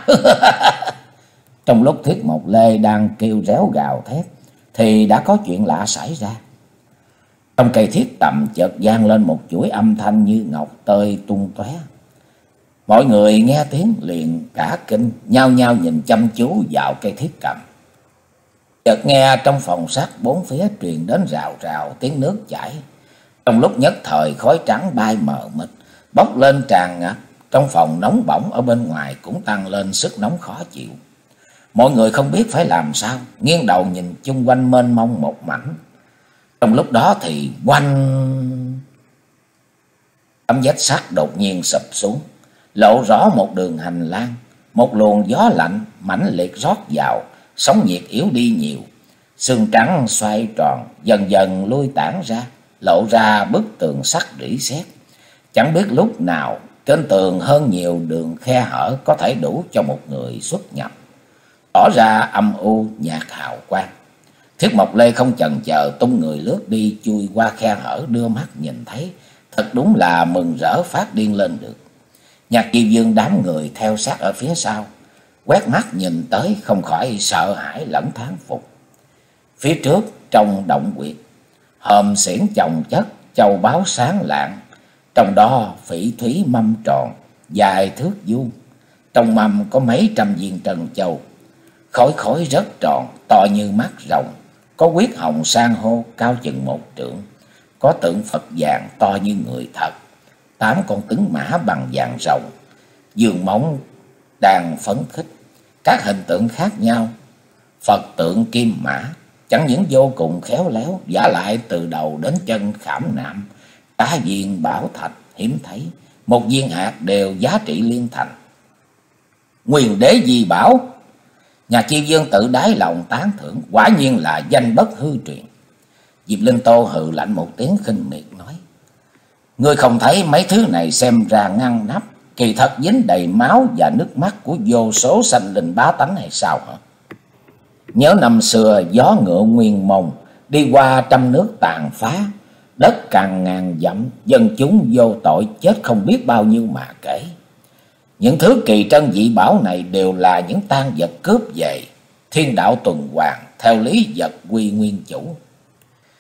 Trong lúc Thiết Mộc Lê đang kêu réo gào thét, thì đã có chuyện lạ xảy ra. Trong cây thiết tầm chợt vang lên một chuỗi âm thanh như ngọc tơi tung tóe. Mọi người nghe tiếng liền cả kinh, nhao nhao nhìn chăm chú vào cây thiết cầm. Chợt nghe trong phòng sắt bốn phía truyền đến rào rào tiếng nước chảy. Trong lúc nhất thời khói trắng bay mờ mịt, bốc lên tràn ngập. Trong phòng nóng bỏng ở bên ngoài cũng tăng lên sức nóng khó chịu. Mọi người không biết phải làm sao, nghiêng đầu nhìn chung quanh mênh mông một mảnh. Trong lúc đó thì quanh tấm vách sắt đột nhiên sụp xuống, lộ rõ một đường hành lang. Một luồng gió lạnh mãnh liệt rót vào, sóng nhiệt yếu đi nhiều. Xương trắng xoay tròn, dần dần lui tản ra, lộ ra bức tường sắt rỉ sét. Chẳng biết lúc nào trên tường hơn nhiều đường khe hở có thể đủ cho một người xuất nhập, tỏ ra âm u nhạt hào quang. Thiết Mộc Lê không chần chờ tung người lướt đi, chui qua khe hở, đưa mắt nhìn thấy, thật đúng là mừng rỡ phát điên lên được. Nhạc Chiêu Dương đám người theo sát ở phía sau, quét mắt nhìn tới không khỏi sợ hãi lẫn thán phục. Phía trước trong động quyệt, hòm xiển chồng chất, châu báu sáng lạng, trong đó phỉ thúy mâm tròn dài thước vuông, trong mâm có mấy trăm viên trân châu, khối khối rất tròn, to như mắt rồng, có huyết hồng san hô cao chừng một trượng, có tượng Phật vàng to như người thật, tám con tuấn mã bằng vàng rồng, dương móng đang phấn khích, các hình tượng khác nhau. Phật tượng kim mã chẳng những vô cùng khéo léo, vả lại từ đầu đến chân khảm nạm cả viên bảo thạch hiếm thấy, một viên hạt đều giá trị liên thành. Nguyên đế di bảo. Nhà Chiêu Dương tự đáy lòng tán thưởng, quả nhiên là danh bất hư truyền. Diệp Linh Tô hừ lạnh một tiếng khinh miệt nói: Ngươi không thấy mấy thứ này xem ra ngăn nắp, kỳ thật dính đầy máu và nước mắt của vô số sanh linh bá tánh hay sao hả? Nhớ năm xưa gió ngựa nguyên mông đi qua trăm nước tàn phá, đất càng ngàn dặm, dân chúng vô tội chết không biết bao nhiêu mà kể. Những thứ kỳ trân dị bảo này đều là những tang vật cướp về, thiên đạo tuần hoàn, theo lý vật quy nguyên chủ.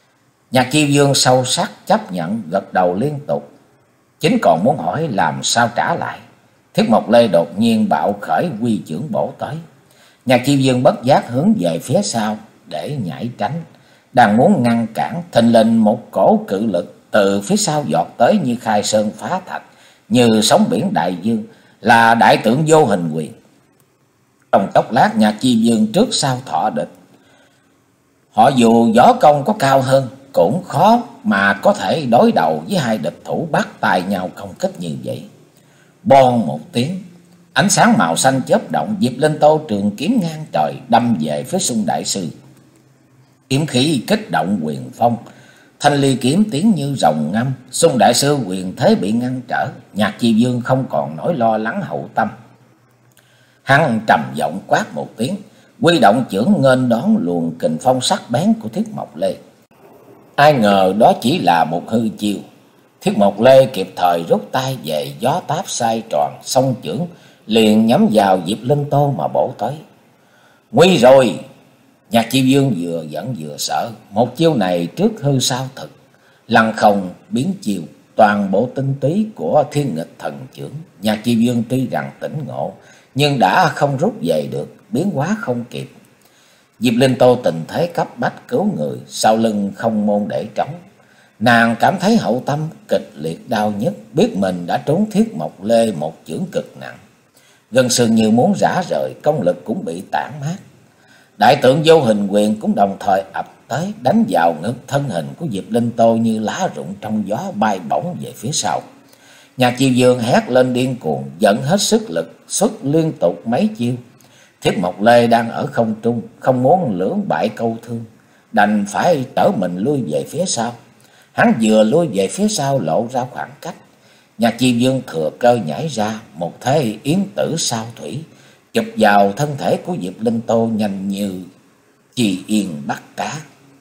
Nhạc Chi Dương sâu sắc chấp nhận gật đầu liên tục. Chính còn muốn hỏi làm sao trả lại. Thiết Mộc Lê đột nhiên bạo khởi quy chưởng bổ tới. Nhạc Chi Dương bất giác hướng về phía sau để nhảy tránh. Đang muốn ngăn cản, thình lình một cổ cự lực từ phía sau giọt tới như khai sơn phá thạch, như sóng biển đại dương, là đại tượng Vô Hình Quyền. Trong chốc lát, Nhạc Chi Dương trước sau thọ địch. Họ dù võ công có cao hơn, cũng khó mà có thể đối đầu với hai địch thủ bắt tay nhau công kích như vậy. Bon một tiếng, ánh sáng màu xanh chớp động, Diệp Linh Tô trường kiếm ngang trời đâm về phía Xung Đại Sư. Kiếm khí kích động quyền phong, thanh ly kiếm tiếng như rồng ngâm. Xung Đại Sư quyền thế bị ngăn trở, Nhạc Chi Dương không còn nỗi lo lắng hậu tâm. Hắn trầm giọng quát một tiếng, huy động chưởng nghênh đón luồng kình phong sắc bén của Thiết Mộc Lê. Ai ngờ đó chỉ là một hư chiêu. Thiết Mộc Lê kịp thời rút tay về, gió táp sai tròn, song chưởng liền nhắm vào Diệp Linh Tô mà bổ tới. Nguy rồi! Nhạc Chi Dương vừa giận vừa sợ. Một chiêu này trước hư sau thực, lăng không biến chiêu, toàn bộ tinh túy của Thiên Nghịch Thần Chưởng. Nhạc Chi Dương tuy rằng tỉnh ngộ, nhưng đã không rút về được, biến hóa không kịp. Diệp Linh Tô tình thế cấp bách cứu người, sau lưng không môn để trống. Nàng cảm thấy hậu tâm kịch liệt đau nhức, biết mình đã trúng Thiết Mộc Lê một chưởng cực nặng. Gân xương như muốn rã rời, công lực cũng bị tản mát. Đại tượng Vô Hình Quyền cũng đồng thời ập tới, đánh vào ngực thân hình của Diệp Linh Tô như lá rụng trong gió bay bổng về phía sau. Nhạc Chi Dương hét lên điên cuồng, dẫn hết sức lực, xuất liên tục mấy chiêu. Thiết Mộc Lê đang ở không trung, không muốn lưỡng bại câu thương, đành phải trở mình lui về phía sau. Hắn vừa lui về phía sau lộ ra khoảng cách. Nhạc Chi Dương thừa cơ nhảy ra, một thế yến tử sao thủy, chụp vào thân thể của Diệp Linh Tô nhanh như chì yên bắt cá.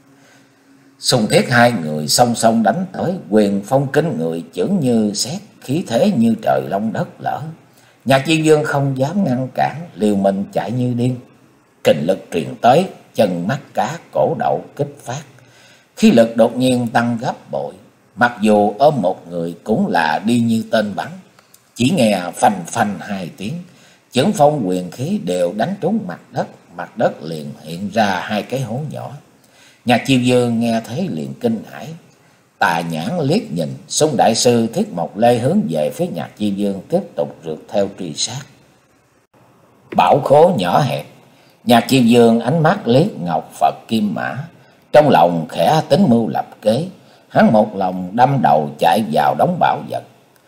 Xung Thiết hai người song song đánh tới, quyền phong kinh người, chưởng như sét, khí thế như trời long đất lở. Nhạc Chi Dương không dám ngăn cản, liều mình chạy như điên. Kình lực truyền tới, chân mắt cá, cổ đậu kích phát, khí lực đột nhiên tăng gấp bội. Mặc dù ôm một người cũng là đi như tên bắn. Chỉ nghe phanh phanh hai tiếng, chưởng phong quyền khí đều đánh trúng mặt đất, mặt đất liền hiện ra hai cái hố nhỏ. Nhạc Chi Dương nghe thấy liền kinh hãi, tà nhãn liếc nhìn. Xung Đại Sư Thiết Mộc Lê hướng về phía Nhạc Chi Dương tiếp tục rượt theo truy sát. Bảo khố nhỏ hẹp, Nhạc Chi Dương ánh mắt liếc ngọc Phật kim mã, trong lòng khẽ tính mưu lập kế. Hắn một lòng đâm đầu chạy vào đống bảo vật.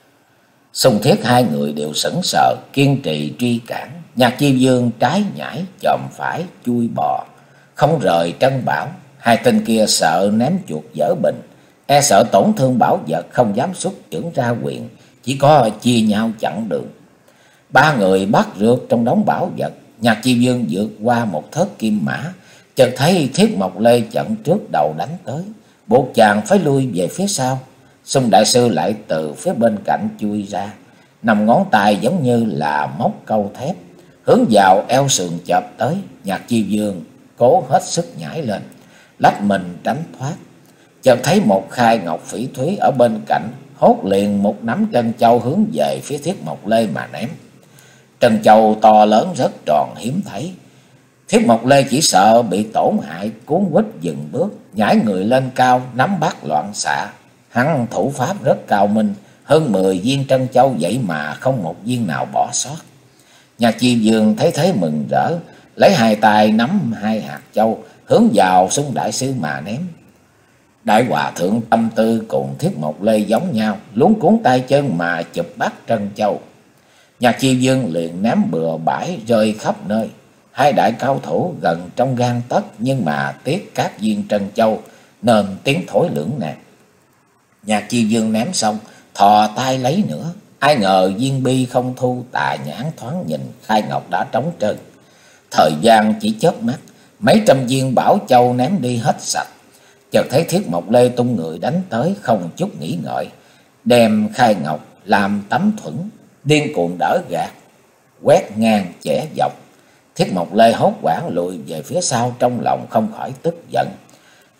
Xung Thiết hai người đều sững sờ, kiên trì truy cản. Nhạc Chi Dương trái nhảy chòm phải chui bò, không rời trân bảo. Hai tên kia sợ ném chuột dở bình, e sợ tổn thương bảo vật, không dám xuất chưởng ra quyền, chỉ có chia nhau chặn đường. Ba người bắt rượt trong đống bảo vật. Nhạc Chi Dương vượt qua một thớt kim mã, chợt thấy Thiết Mộc Lê chặn trước đầu đánh tới, buộc chàng phải lui về phía sau. Xung Đại Sư lại từ phía bên cạnh chui ra, nằm ngón tay giống như là móc câu thép, hướng vào eo sườn chộp tới. Nhạc Chi Dương cố hết sức nhảy lên, lách mình tránh thoát, chợt thấy một khai ngọc phỉ thúy ở bên cạnh, hốt liền một nắm trân châu hướng về phía Thiết Mộc Lê mà ném. Trân châu to lớn rất tròn hiếm thấy. Thiết Mộc Lê chỉ sợ bị tổn hại, cuốn quýt dừng bước, nhảy người lên cao, nắm bắt loạn xạ. Hắn thủ pháp rất cao minh, hơn mười viên trân châu vậy mà không một viên nào bỏ sót. Nhạc Chi Dương thấy thế mừng rỡ, lấy hai tay nắm hai hạt châu, hướng vào Xung Đại Sư mà ném. Đại Hòa Thượng tâm tư cùng Thiết Mộc Lê giống nhau, luống cuốn tay chân mà chụp bắt trân châu. Nhạc Chi Dương liền ném bừa bãi rơi khắp nơi. Hai đại cao thủ gần trong gang tấc, nhưng mà tiếc các viên trân châu nên tiếng thổi lưỡng nan. Nhạc Chi Dương ném xong, thò tay lấy nữa, ai ngờ viên bi không thu, tà nhãn thoáng nhìn, khai ngọc đã trống trơn. Thời gian chỉ chớp mắt, mấy trăm viên bảo châu ném đi hết sạch. Chợt thấy Thiết Mộc Lê tung người đánh tới, không chút nghĩ ngợi, đem khai ngọc làm tấm thuẫn, điên cuồng đỡ gạt, quét ngang chẻ dọc. Thiết Mộc Lê hốt hoảng lùi về phía sau, trong lòng không khỏi tức giận.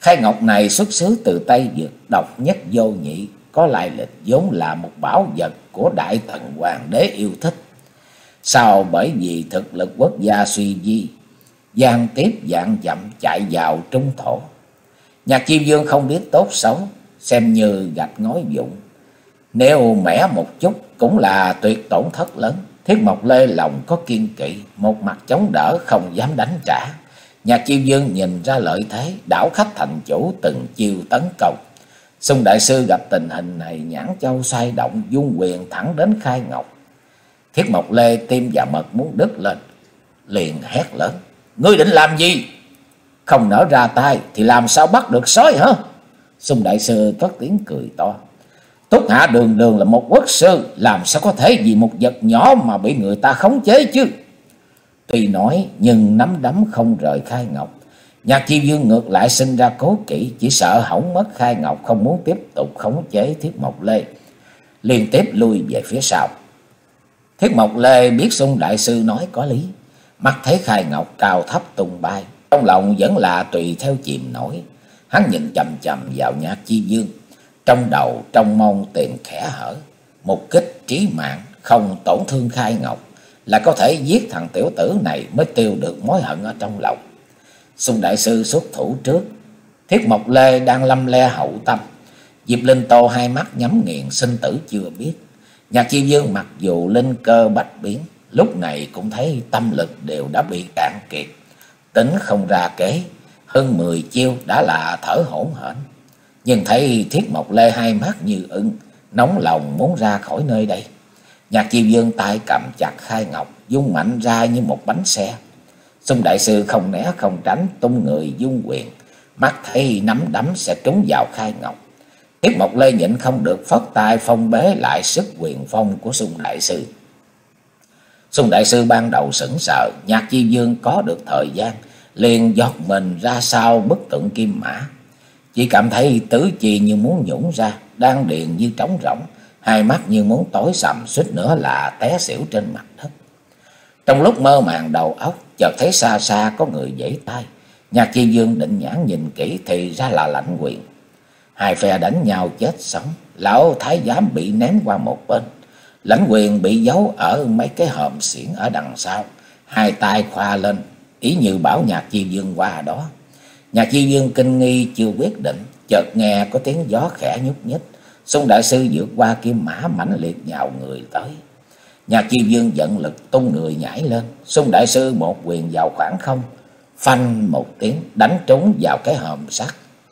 Khai ngọc này xuất xứ từ Tây Vực, độc nhất vô nhị, có lai lịch vốn là một bảo vật của Đại Tần Hoàng đế yêu thích. Sau bởi vì thực lực quốc gia suy di, gian tiếp dạng dặm chạy vào trung thổ. Nhạc Chiêu Dương không biết tốt xấu, xem như gạch ngói vụn. Nếu mẻ một chút cũng là tuyệt tổn thất lớn. Thiết Mộc Lê lòng có kiên kỵ, một mặt chống đỡ không dám đánh trả. Nhạc Chiêu Dương nhìn ra lợi thế, đảo khách thành chủ từng chiêu tấn công. Xung đại sư gặp tình hình này, nhãn châu xoay động, dung quyền thẳng đến Khai Ngọc. Thiết Mộc Lê tim và mật muốn đứt lên, liền hét lớn: "Ngươi định làm gì? Không nỡ ra tay thì làm sao bắt được sói hả?" Xung đại sư cất tiếng cười to: "Túc Hạ đường đường là một quốc sư, làm sao có thể vì một vật nhỏ mà bị người ta khống chế chứ?" Tuy nói nhưng nắm đấm không rời Khai Ngọc. Nhạc Chiêu Dương ngược lại sinh ra cố kỵ, chỉ sợ hỏng mất Khai Ngọc, không muốn tiếp tục khống chế Thiết Mộc Lê, liên tiếp lui về phía sau. Thiết Mộc Lê biết Xung đại sư nói có lý, mắt thấy Khai Ngọc cao thấp tung bay, trong lòng vẫn là tùy theo chìm nổi. Hắn nhìn chằm chằm vào Nhạc Chiêu Dương, trong đầu trong mong tìm kẽ hở, một kích trí mạng không tổn thương Khai Ngọc, là có thể giết thằng tiểu tử này mới tiêu được mối hận ở trong lòng. Xung đại sư xuất thủ trước, Thiết Mộc Lê đang lâm le hậu tâm. Diệp Linh Tô hai mắt nhắm nghiền, sinh tử chưa biết. Nhạc Chiêu Dương mặc dù linh cơ bách biến, lúc này cũng thấy tâm lực đều đã bị cạn kiệt, tính không ra kế, hơn mười chiêu đã là thở hổn hển. Nhưng thấy Thiết Mộc Lê hai mắt như ưng, nóng lòng muốn ra khỏi nơi đây. Nhạc Chiêu Dương tay cầm chặt Khai Ngọc, dung mạnh ra như một bánh xe. Xung đại sư không né không tránh, tung người dung quyền, mắt thấy nắm đấm sẽ trúng vào Khai Ngọc. Thiết Mộc Lê nhịn không được phất tay phong bế lại sức quyền phong của Xung đại sư. Xung đại sư ban đầu sững sờ, Nhạc Chiêu Dương có được thời gian liền giọt mình ra sau bức tượng kim mã, chỉ cảm thấy tứ chi như muốn nhũng ra, đan điền như trống rỗng, hai mắt như muốn tối sầm, suýt nữa là té xỉu trên mặt đất. Trong lúc mơ màng đầu óc, chợt thấy xa xa có người giãy tay. Nhạc Chiêu Dương định nhãn nhìn kỹ thì ra là Lãnh Quyền. Hai phe đánh nhau chết sống, lão thái giám bị ném qua một bên, Lãnh Quyền bị giấu ở mấy cái hòm xiển ở đằng sau, hai tay khoa lên, ý như bảo Nhạc Chiêu Dương qua đó. Nhạc Chiêu Dương kinh nghi chưa quyết định, chợt nghe có tiếng gió khẽ nhúc nhích. Xung đại sư vượt qua kim mã mãnh liệt nhào người tới. Nhạc Chiêu Dương giận lực tung người nhảy lên, Xung đại sư một quyền vào khoảng không, phanh một tiếng đánh trúng vào cái hòm sắt.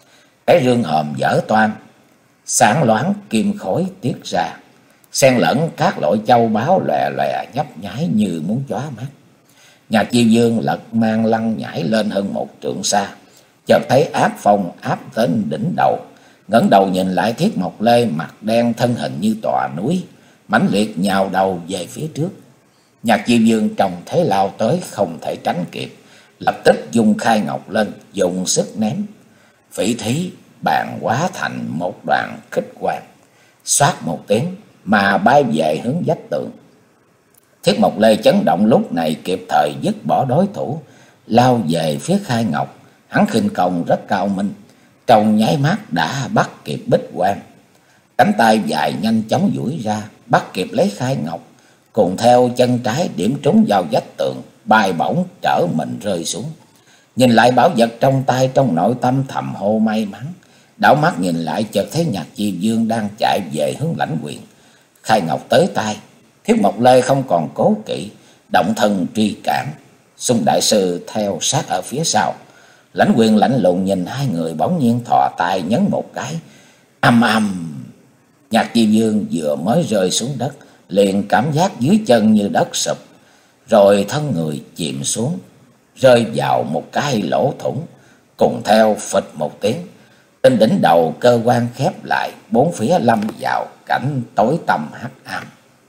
Cái rương hòm vỡ toang, sáng loáng kim khối tiết ra, xen lẫn các loại châu báu lòe lòe nhấp nháy như muốn chóa mắt. Nhạc Chiêu Dương lật mang lăn nhảy lên hơn một trượng xa, chợt thấy áp phong áp đến đỉnh đầu, ngẩng đầu nhìn lại Thiết Mộc Lê mặt đen thân hình như tòa núi, mãnh liệt nhào đầu về phía trước. Nhạc Chiêu Dương trông thấy lao tới không thể tránh kịp, lập tức dùng Khai Ngọc lên, dùng sức ném. Phỉ thí bàn hóa thành một đoàn kích quang, xoát một tiếng mà bay về hướng vách tường. Thiết Mộc Lê chấn động lúc này kịp thời dứt bỏ đối thủ, lao về phía Khai Ngọc. Hắn khinh công rất cao minh, trong nháy mắt đã bắt kịp bích quang. Cánh tay dài nhanh chóng duỗi ra, bắt kịp lấy Khai Ngọc, cùng theo chân trái điểm trúng vào vách tường, bay bổng trở mình rơi xuống. Nhìn lại bảo vật trong tay, trong nội tâm thầm hô may mắn. Đảo mắt nhìn lại chợt thấy Nhạc Chiêu Dương đang chạy về hướng Lãnh Quyền. Khai Ngọc tới tay, Thiết Mộc Lê không còn cố kỵ, động thân truy cản. Xung đại sư theo sát ở phía sau. Lãnh Quyền lạnh lùng nhìn hai người, bỗng nhiên thò tay nhấn một cái, âm âm. Nhạc Chiêu Dương vừa mới rơi xuống đất, liền cảm giác dưới chân như đất sụp, rồi thân người chìm xuống, rơi vào một cái lỗ thủng, cùng theo phịch một tiếng. Trên đỉnh đầu cơ quan khép lại, bốn phía lâm vào cảnh tối tăm hắc ám.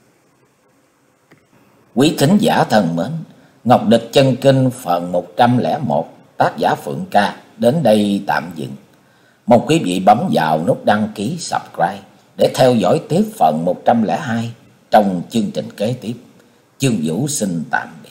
Quý thính giả thân mến, Ngọc Địch Chân Kinh phần một trăm lẻ một, tác giả Phượng Ca đến đây tạm dừng. Mong quý vị bấm vào nút đăng ký subscribe để theo dõi tiếp phần một trăm lẻ hai trong chương trình kế tiếp. Chương Vũ xin tạm